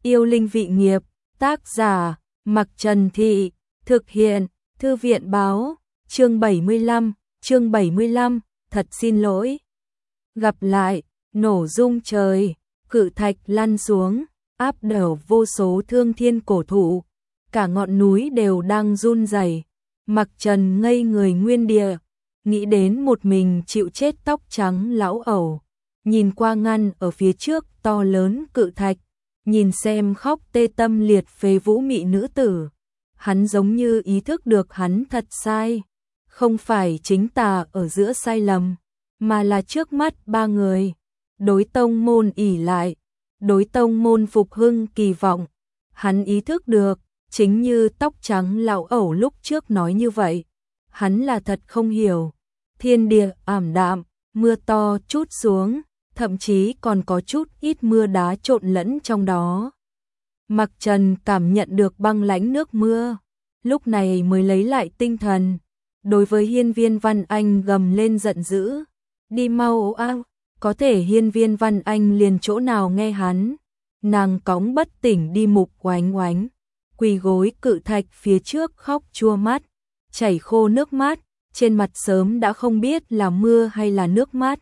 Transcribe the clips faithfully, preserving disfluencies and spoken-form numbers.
Yêu linh vị nghiệp, tác giả, Mặc Trần Thị, thực hiện, Thư viện báo, chương bảy mươi lăm, chương bảy mươi lăm, thật xin lỗi. Gặp lại, nổ rung trời, cự thạch lăn xuống, áp đảo vô số thương thiên cổ thụ, cả ngọn núi đều đang run rẩy. Mặc Trần ngây người nguyên địa, nghĩ đến một mình chịu chết tóc trắng lão ẩu, nhìn qua ngăn ở phía trước to lớn cự thạch, nhìn xem khóc tê tâm liệt phế vũ mị nữ tử. Hắn giống như ý thức được hắn thật sai, không phải chính tà ở giữa sai lầm, mà là trước mắt ba người, đối tông môn ỷ lại, đối tông môn phục hưng kỳ vọng. Hắn ý thức được, chính như tóc trắng lão ẩu lúc trước nói như vậy, hắn là thật không hiểu. Thiên địa ảm đạm, mưa to chút xuống, thậm chí còn có chút ít mưa đá trộn lẫn trong đó. Mặc Trần cảm nhận được băng lãnh nước mưa, lúc này mới lấy lại tinh thần. Đối với Hiên Viên Văn Anh gầm lên giận dữ, đi mau a! Có thể Hiên Viên Văn Anh liền chỗ nào nghe hắn, nàng cõng bất tỉnh đi Mục Oánh Oánh, quỳ gối cự thạch phía trước khóc chua mắt, chảy khô nước mắt, trên mặt sớm đã không biết là mưa hay là nước mắt.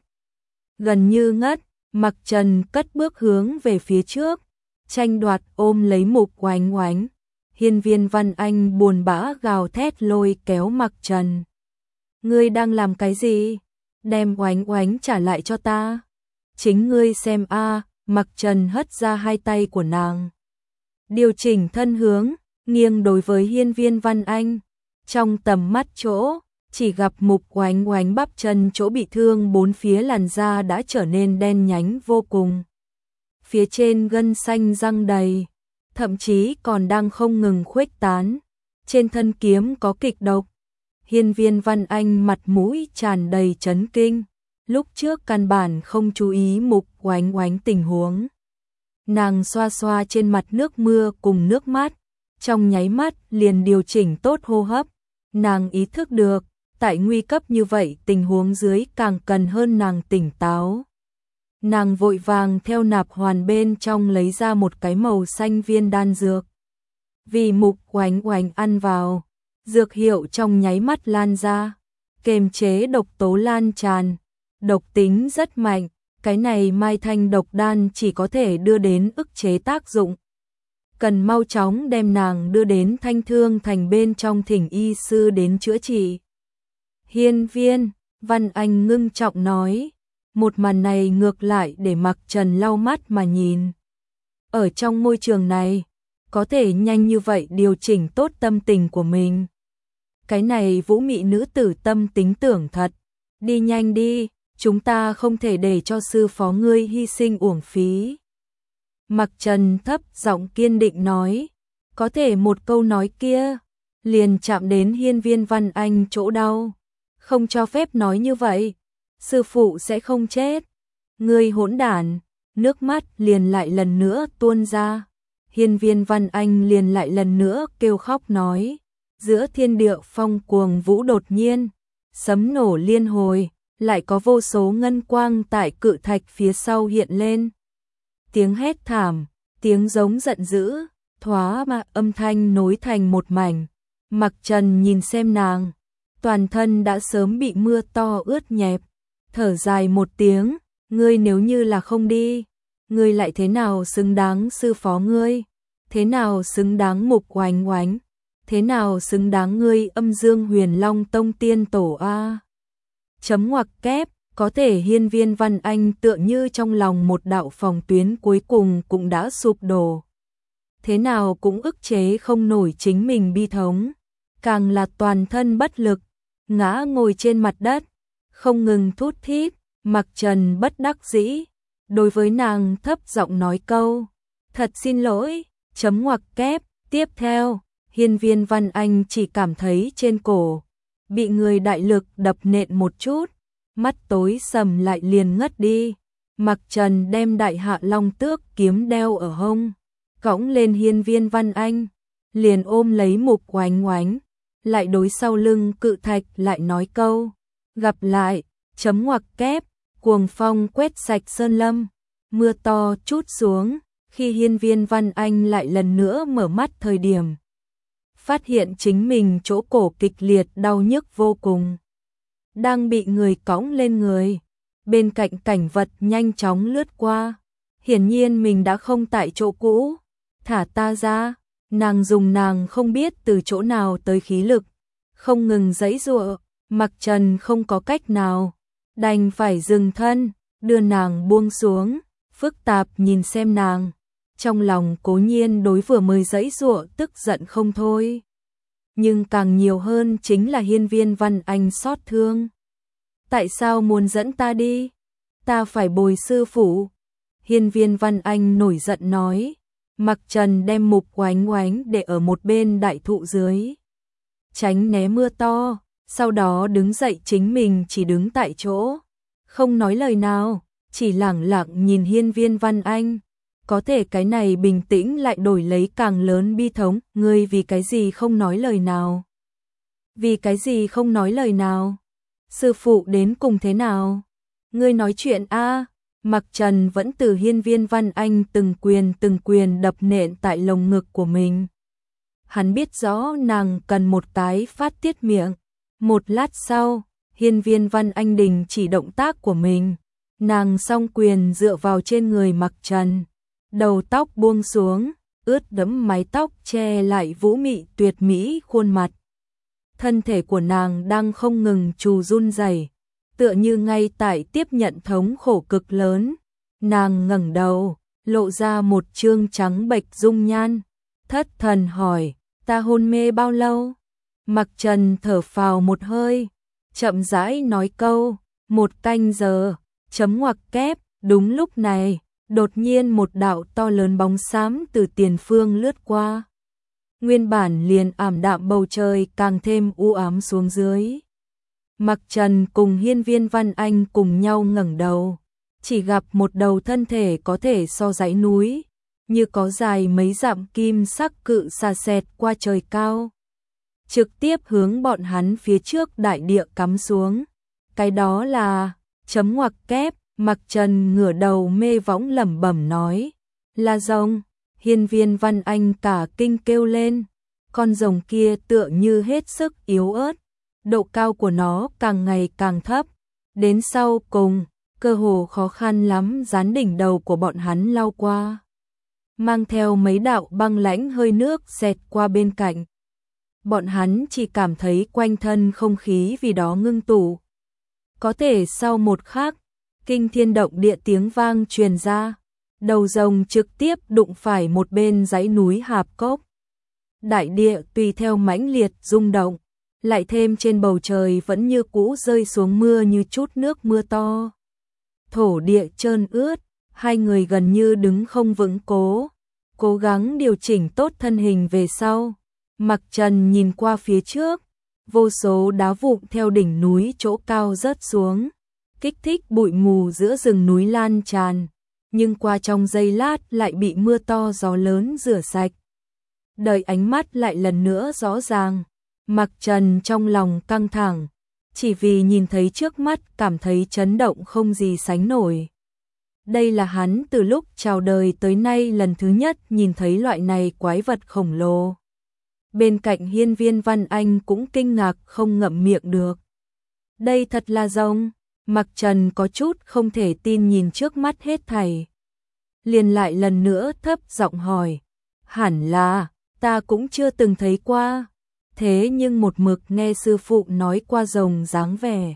Gần như ngất, Mặc Trần cất bước hướng về phía trước, tranh đoạt ôm lấy Mục Oánh Oánh. Hiên Viên Văn Anh buồn bã gào thét lôi kéo Mặc Trần. Ngươi đang làm cái gì? Đem Oánh Oánh trả lại cho ta. Chính ngươi xem a. Mặc Trần hất ra hai tay của nàng, điều chỉnh thân hướng, nghiêng đối với Hiên Viên Văn Anh. Trong tầm mắt chỗ, chỉ gặp Mục Oánh Oánh bắp chân chỗ bị thương, bốn phía làn da đã trở nên đen nhánh vô cùng. Phía trên gân xanh răng đầy, thậm chí còn đang không ngừng khuếch tán. Trên thân kiếm có kịch độc. Hiên Viên Văn Anh mặt mũi tràn đầy chấn kinh, lúc trước căn bản không chú ý Mục Oánh Oánh tình huống. Nàng xoa xoa trên mặt nước mưa cùng nước mắt, trong nháy mắt liền điều chỉnh tốt hô hấp. Nàng ý thức được, tại nguy cấp như vậy tình huống dưới càng cần hơn nàng tỉnh táo. Nàng vội vàng theo nạp hoàn bên trong lấy ra một cái màu xanh viên đan dược. Vì Mục Oánh Oánh ăn vào, dược hiệu trong nháy mắt lan ra, kềm chế độc tố lan tràn, độc tính rất mạnh. Cái này mai thanh độc đan chỉ có thể đưa đến ức chế tác dụng. Cần mau chóng đem nàng đưa đến Thanh Thương Thành bên trong thỉnh y sư đến chữa trị. Hiên Viên Văn Anh ngưng trọng nói. Một màn này ngược lại để Mặc Trần lau mắt mà nhìn. Ở trong môi trường này, có thể nhanh như vậy điều chỉnh tốt tâm tình của mình. Cái này vũ mị nữ tử tâm tính tưởng thật. Đi nhanh đi, chúng ta không thể để cho sư phó ngươi hy sinh uổng phí. Mặc Trần thấp giọng kiên định nói. Có thể một câu nói kia liền chạm đến Hiên Viên Văn Anh chỗ đau. Không cho phép nói như vậy, sư phụ sẽ không chết. Ngươi hỗn đản! Nước mắt liền lại lần nữa tuôn ra. Hiên Viên Văn Anh liền lại lần nữa kêu khóc nói. Giữa thiên địa phong cuồng vũ đột nhiên, sấm nổ liên hồi, lại có vô số ngân quang tại cự thạch phía sau hiện lên. Tiếng hét thảm, tiếng giống giận dữ, thoá mà âm thanh nối thành một mảnh. Mặc Trần nhìn xem nàng, toàn thân đã sớm bị mưa to ướt nhẹp, thở dài một tiếng, ngươi nếu như là không đi, ngươi lại thế nào xứng đáng sư phó ngươi, thế nào xứng đáng Mục Oánh Oánh, thế nào xứng đáng ngươi Âm Dương Huyền Long Tông tiên tổ a. Chấm ngoặc kép, có thể Hiên Viên Văn Anh tựa như trong lòng một đạo phòng tuyến cuối cùng cũng đã sụp đổ. Thế nào cũng ức chế không nổi chính mình bi thống, càng là toàn thân bất lực, ngã ngồi trên mặt đất, không ngừng thút thít. Mặc Trần bất đắc dĩ, đối với nàng thấp giọng nói câu, thật xin lỗi, chấm ngoặc kép. Tiếp theo, Hiên Viên Văn Anh chỉ cảm thấy trên cổ bị người đại lực đập nện một chút, mắt tối sầm lại liền ngất đi. Mặc Trần đem Đại Hạ Long Tước kiếm đeo ở hông, cõng lên Hiên Viên Văn Anh, liền ôm lấy Mục Oánh Oánh, lại đối sau lưng cự thạch lại nói câu, gặp lại, chấm ngoặc kép. Cuồng phong quét sạch sơn lâm, mưa to chút xuống, Khi Hiên Viên Văn Anh lại lần nữa mở mắt thời điểm, phát hiện chính mình chỗ cổ kịch liệt đau nhức vô cùng, đang bị người cõng lên người. Bên cạnh cảnh vật nhanh chóng lướt qua, hiển nhiên mình đã không tại chỗ cũ. Thả ta ra, nàng dùng nàng không biết từ chỗ nào tới khí lực, không ngừng giãy giụa. Mặc Trần không có cách nào, đành phải dừng thân, đưa nàng buông xuống, phức tạp nhìn xem nàng. Trong lòng cố nhiên đối vừa mới giãy giụa tức giận không thôi, nhưng càng nhiều hơn chính là Hiên Viên Văn Anh xót thương. Tại sao muốn dẫn ta đi? Ta phải bồi sư phụ. Hiên Viên Văn Anh nổi giận nói. Mặc Trần đem Mục Oánh Oánh để ở một bên đại thụ dưới, tránh né mưa to, sau đó đứng dậy chính mình chỉ đứng tại chỗ, không nói lời nào, chỉ lẳng lặng nhìn Hiên Viên Văn Anh. Có thể cái này bình tĩnh lại đổi lấy càng lớn bi thống. Ngươi vì cái gì không nói lời nào? Vì cái gì không nói lời nào? Sư phụ đến cùng thế nào? Ngươi nói chuyện a. Mặc Trần vẫn từ Hiên Viên Văn Anh từng quyền từng quyền đập nện tại lồng ngực của mình. Hắn biết rõ nàng cần một cái phát tiết miệng. Một lát sau, Hiên Viên Văn Anh đình chỉ động tác của mình. Nàng song quyền dựa vào trên người Mặc Trần, đầu tóc buông xuống, ướt đẫm mái tóc che lại vũ mị tuyệt mỹ khuôn mặt. Thân thể của nàng đang không ngừng trù run rẩy, tựa như ngay tại tiếp nhận thống khổ cực lớn. Nàng ngẩng đầu, lộ ra một trương trắng bệch dung nhan, thất thần hỏi, ta hôn mê bao lâu? Mặc Trần thở phào một hơi, chậm rãi nói câu, một canh giờ, chấm ngoặc kép. Đúng lúc này, đột nhiên một đạo to lớn bóng xám từ tiền phương lướt qua. Nguyên bản liền ảm đạm bầu trời càng thêm u ám xuống dưới. Mặc Trần cùng Hiên Viên Văn Anh cùng nhau ngẩng đầu, chỉ gặp một đầu thân thể có thể so dãy núi, như có dài mấy dặm kim sắc cự xà xẹt qua trời cao, trực tiếp hướng bọn hắn phía trước đại địa cắm xuống. Cái đó là chấm ngoặc kép. Mặc Trần ngửa đầu mê võng lẩm bẩm nói, là rồng. Hiên Viên Văn Anh cả kinh kêu lên, con rồng kia tựa như hết sức yếu ớt, độ cao của nó càng ngày càng thấp, đến sau cùng, cơ hồ khó khăn lắm dán đỉnh đầu của bọn hắn lao qua, mang theo mấy đạo băng lãnh hơi nước xẹt qua bên cạnh. Bọn hắn chỉ cảm thấy quanh thân không khí vì đó ngưng tụ. Có thể sau một khắc, kinh thiên động địa tiếng vang truyền ra, đầu rồng trực tiếp đụng phải một bên dãy núi hạp cốc. Đại địa tùy theo mãnh liệt rung động, lại thêm trên bầu trời vẫn như cũ rơi xuống mưa như chút nước mưa to. Thổ địa trơn ướt, hai người gần như đứng không vững cố, cố gắng điều chỉnh tốt thân hình về sau. Mặc Trần nhìn qua phía trước, vô số đá vụn theo đỉnh núi chỗ cao rớt xuống, kích thích bụi mù giữa rừng núi lan tràn, nhưng qua trong giây lát lại bị mưa to gió lớn rửa sạch. Đợi ánh mắt lại lần nữa rõ ràng, Mặc Trần trong lòng căng thẳng, chỉ vì nhìn thấy trước mắt cảm thấy chấn động không gì sánh nổi. Đây là hắn từ lúc chào đời tới nay lần thứ nhất nhìn thấy loại này quái vật khổng lồ. Bên cạnh Hiên Viên Văn Anh cũng kinh ngạc không ngậm miệng được. Đây thật là rồng. Mặc Trần có chút không thể tin nhìn trước mắt hết thảy. Liền lại lần nữa thấp giọng hỏi, hẳn là, ta cũng chưa từng thấy qua. Thế nhưng một mực nghe sư phụ nói qua rồng dáng vẻ.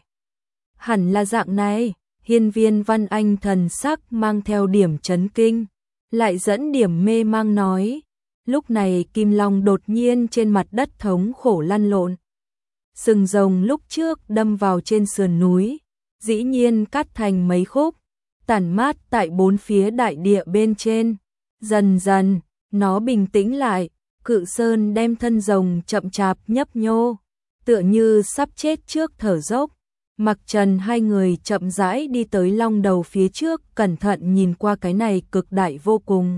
Hẳn là dạng này. Hiên Viên Văn Anh thần sắc mang theo điểm chấn kinh, lại dẫn điểm mê mang nói. Lúc này Kim Long đột nhiên trên mặt đất thống khổ lăn lộn. Sừng rồng lúc trước đâm vào trên sườn núi, dĩ nhiên cắt thành mấy khúc, tản mát tại bốn phía đại địa bên trên. Dần dần, nó bình tĩnh lại, cự sơn đem thân rồng chậm chạp nhấp nhô, tựa như sắp chết trước thở dốc. Mặc Trần hai người chậm rãi đi tới long đầu phía trước, cẩn thận nhìn qua cái này cực đại vô cùng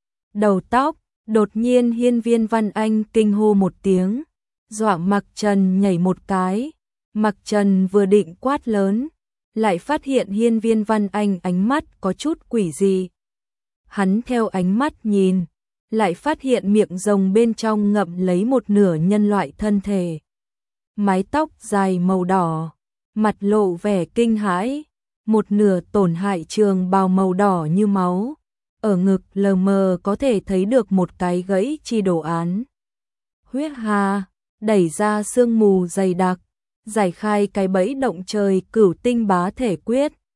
đầu tóc. Đột nhiên Hiên Viên Văn Anh kinh hô một tiếng, dọa Mặc Trần nhảy một cái. Mặc Trần vừa định quát lớn, lại phát hiện Hiên Viên Văn Anh ánh mắt có chút quỷ dị. hắn theo ánh mắt nhìn, lại phát hiện miệng rồng bên trong ngậm lấy một nửa nhân loại thân thể. Mái tóc dài màu đỏ, mặt lộ vẻ kinh hãi, một nửa tổn hại trường bào màu đỏ như máu, ở ngực lờ mờ có thể thấy được một cái gãy chi đồ án. Huyết Hà đẩy ra sương mù dày đặc, giải khai cái bẫy động trời cửu tinh bá thể quyết,